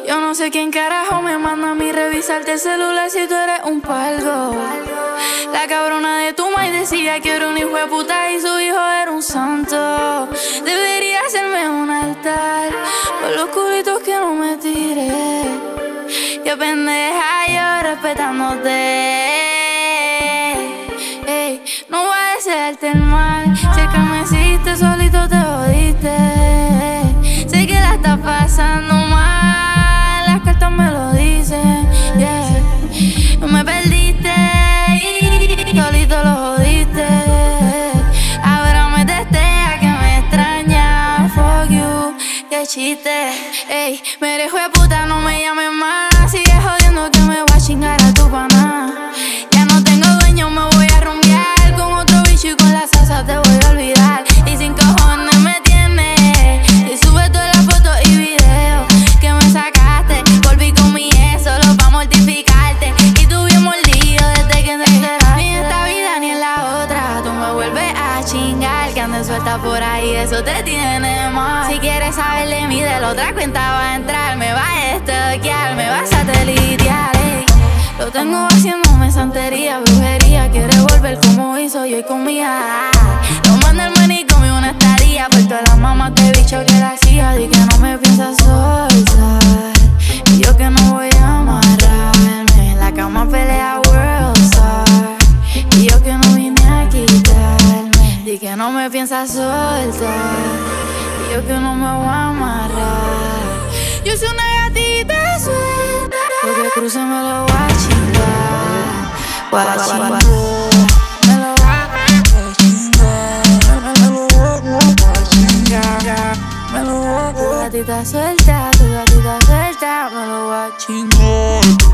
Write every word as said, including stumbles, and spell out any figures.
Yo no sé quién carajo me manda a mí revisarte el celular si tú eres un palgo. La cabrona de tu maíz decía que era un hijo de puta y su hijo era un santo. Debería hacerme un altar por los culitos que no me tiré. Yo pendeja, yo respetándote. Ey, no voy a desearte el mal. Sé que me hiciste, solito te jodiste. Sé que la estás pasando mal, las cartas me lo dicen, yeah. Me perdiste y solito lo jodiste. Ahora me testea que me extraña. Fuck you, qué chiste. Ey, me dejo de puta, no me llames más. Sigue jodiendo que me voy a chingar a tu pana. Ya no tengo dueño, me voy a rumbear con otro bicho y con la salsa te voy a olvidar. Y sin cojones me tienes y sube todas las fotos y videos que me sacaste. Volví con mi ex solo pa' mortificarte y tú bien mordido desde que te enteraste. Ni en esta vida ni en la otra tú me vuelves a chingar. Que andes suelta por ahí, eso te tiene mal. Si quieres saber de mí, de la otra cuenta va a entrar. Me vas a stalkear, me vas a satelitear, ey. Lo tengo haciéndome santería, brujería. Quiere volver como hizo yo y con mi hija. No manda el manicomio una estadía por todas las mamás que bicho que la hacía. Di que no me piensas soltar y yo que no voy a amarrarme. En la cama pelea World Star y yo que no vine a quitarme. Di que no me piensas soltar y yo que no me voy a amarrar. Yo soy una gatita suelta, porque cruce me lo voy a chingar. Voy a chingar, me lo voy a chingar. Me lo voy a chingar. Me lo voy a chingar. Tu gatita suelta, tu gatita suelta, me lo voy a chingar.